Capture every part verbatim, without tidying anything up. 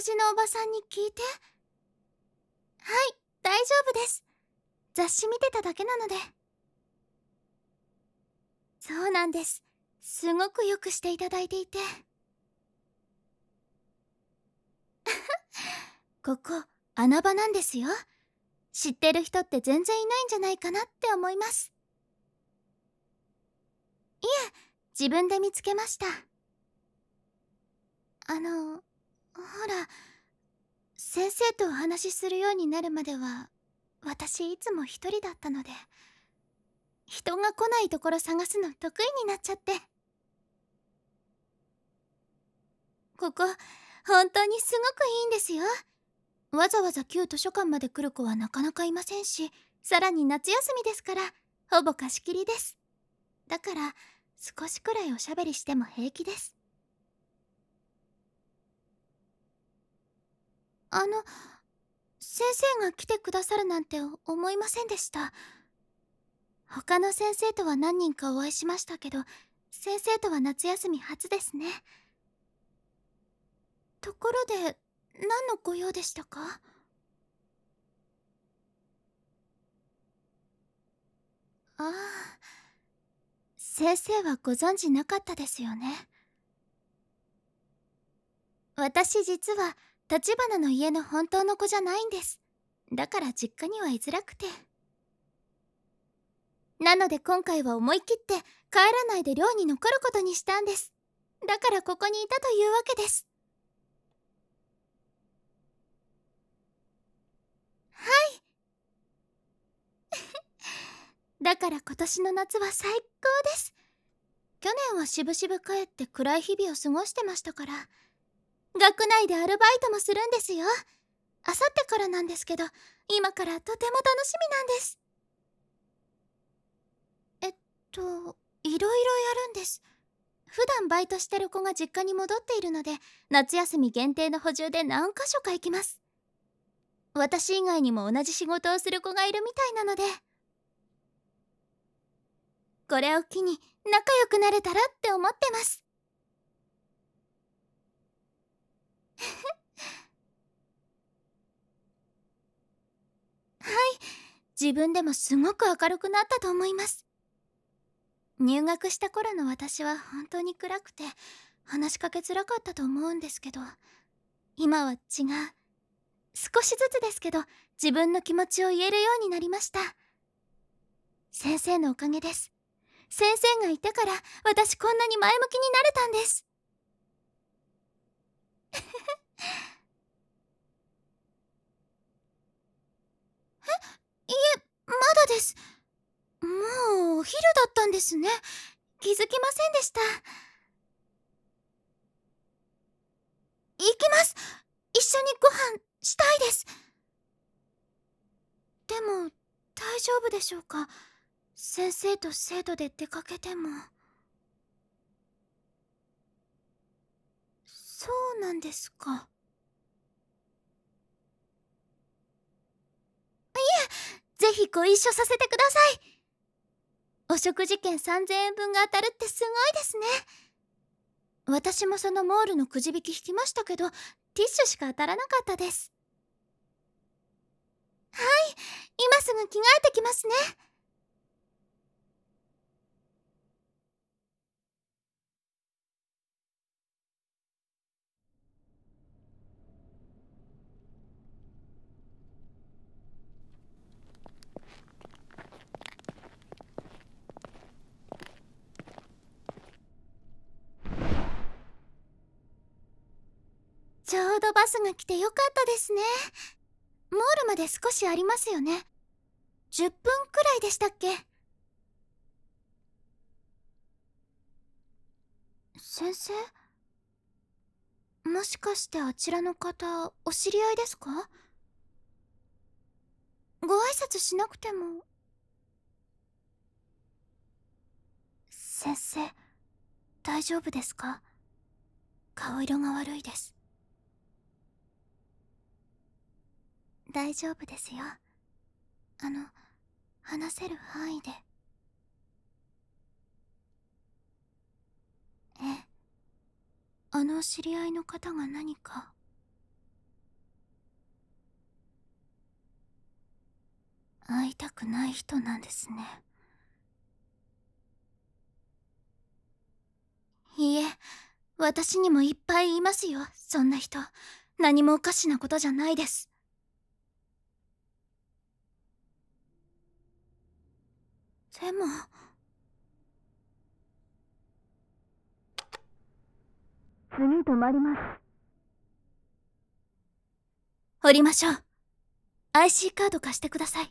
じのおばさんに聞いて。はい、大丈夫です。雑誌見てただけなので。そうなんです。すごくよくしていただいていて。ここ穴場なんですよ。知ってる人って全然いないんじゃないかなって思います。いえ、自分で見つけました。あのほら、先生とお話しするようになるまでは私いつも一人だったので、人が来ないところ探すの得意になっちゃって。ここ本当にすごくいいんですよ。わざわざ旧図書館まで来る子はなかなかいませんし、さらに夏休みですからほぼ貸し切りです。だから少しくらいおしゃべりしても平気です。あの先生が来てくださるなんて思いませんでした。他の先生とは何人かお会いしましたけど、先生とは夏休み初ですね。ところで何のご用でしたか？ああ、先生はご存知なかったですよね。私実は立花の家の本当の子じゃないんです。だから実家には居づらくて。なので今回は思い切って帰らないで寮に残ることにしたんです。だからここにいたというわけです。はい。だから今年の夏は最高です。去年はしぶしぶ帰って暗い日々を過ごしてましたから。学内でアルバイトもするんですよ。あさってからなんですけど、今からとても楽しみなんです。えっといろいろやるんです。普段バイトしてる子が実家に戻っているので、夏休み限定の補充で何か所か行きます。私以外にも同じ仕事をする子がいるみたいなので、これを機に仲良くなれたらって思ってます。はい、自分でもすごく明るくなったと思います。入学した頃の私は本当に暗くて話しかけづらかったと思うんですけど、今は違う。少しずつですけど自分の気持ちを言えるようになりました。先生のおかげです。先生がいてから私こんなに前向きになれたんです。え、いえ、まだです。もうお昼だったんですね。気づきませんでした。行きます。一緒にご飯したいです。でも大丈夫でしょうか？先生と生徒で出かけても。そうなんですか。ぜひご一緒させてください。お食事券さんぜんえんぶんが当たるってすごいですね。私もそのモールのくじ引き引きましたけど、ティッシュしか当たらなかったです。はい、今すぐ着替えてきますね。ちょうどバスが来てよかったですね。モールまで少しありますよね。じゅっぷんくらいでしたっけ？先生？もしかしてあちらの方お知り合いですか？ご挨拶しなくても。先生、大丈夫ですか？顔色が悪いです。大丈夫ですよ。あの話せる範囲で。ええ、あの知り合いの方が何か。 会いたくない人なんですね。いいえ、私にもいっぱいいますよ、そんな人。何もおかしなことじゃないです。でも次止まります。降りましょう。 アイシー カード貸してください。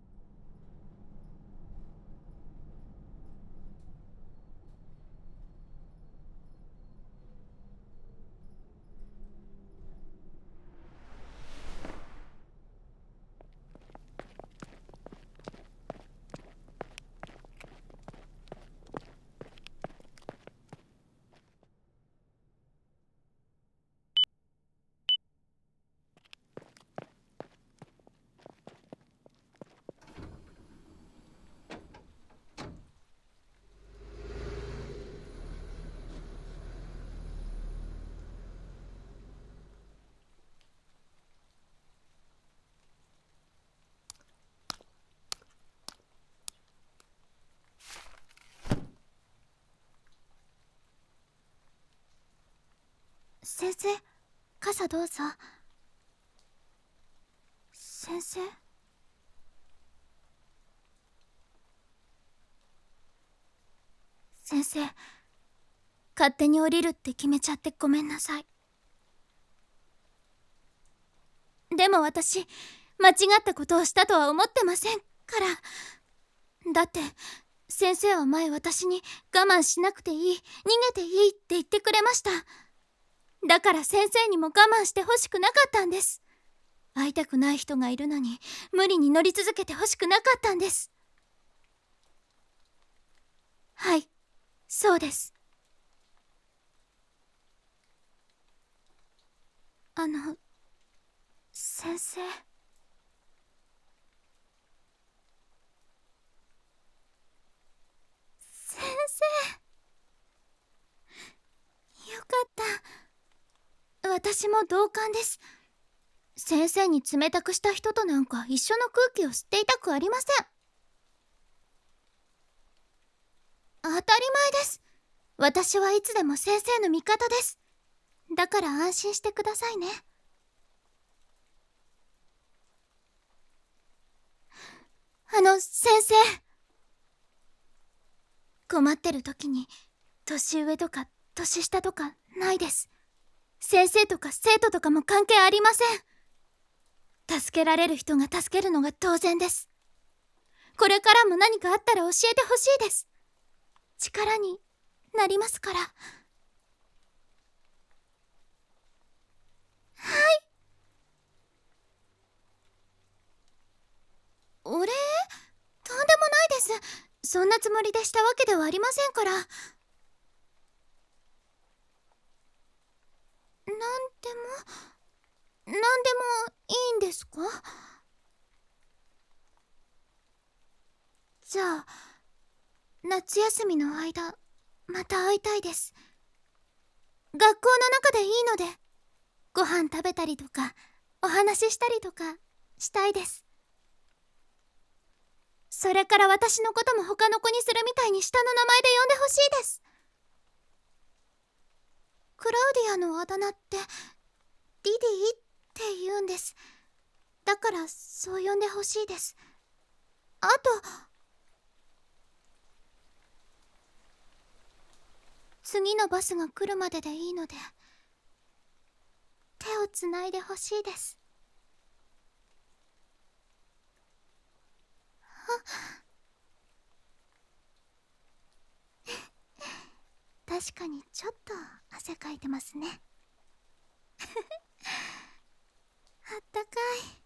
先生、傘どうぞ。先生。先生、勝手に降りるって決めちゃってごめんなさい。でも私、間違ったことをしたとは思ってませんから。だって先生は前私に我慢しなくていい、逃げていいって言ってくれました。だから先生にも我慢してほしくなかったんです。会いたくない人がいるのに無理に乗り続けてほしくなかったんです。はい、そうです。あの先生。先生、よかった。私も同感です。先生に冷たくした人となんか一緒の空気を吸っていたくありません。当たり前です。私はいつでも先生の味方です。だから安心してくださいね。あの先生、困ってる時に年上とか年下とかないです。先生とか生徒とかも関係ありません。助けられる人が助けるのが当然です。これからも何かあったら教えてほしいです。力になりますから。はい。お礼？とんでもないです。そんなつもりでしたわけではありませんから。なんでも、なんでもいいんですか？じゃあ夏休みの間また会いたいです。学校の中でいいので、ご飯食べたりとかお話ししたりとかしたいです。それから私のことも他の子にするみたいに下の名前で呼んでほしいです。クラウディアのあだ名ってリディって言うんです。だからそう呼んでほしいです。あと、次のバスが来るまででいいので手をつないでほしいです。確かにちょっと汗かいてますね。あったかい。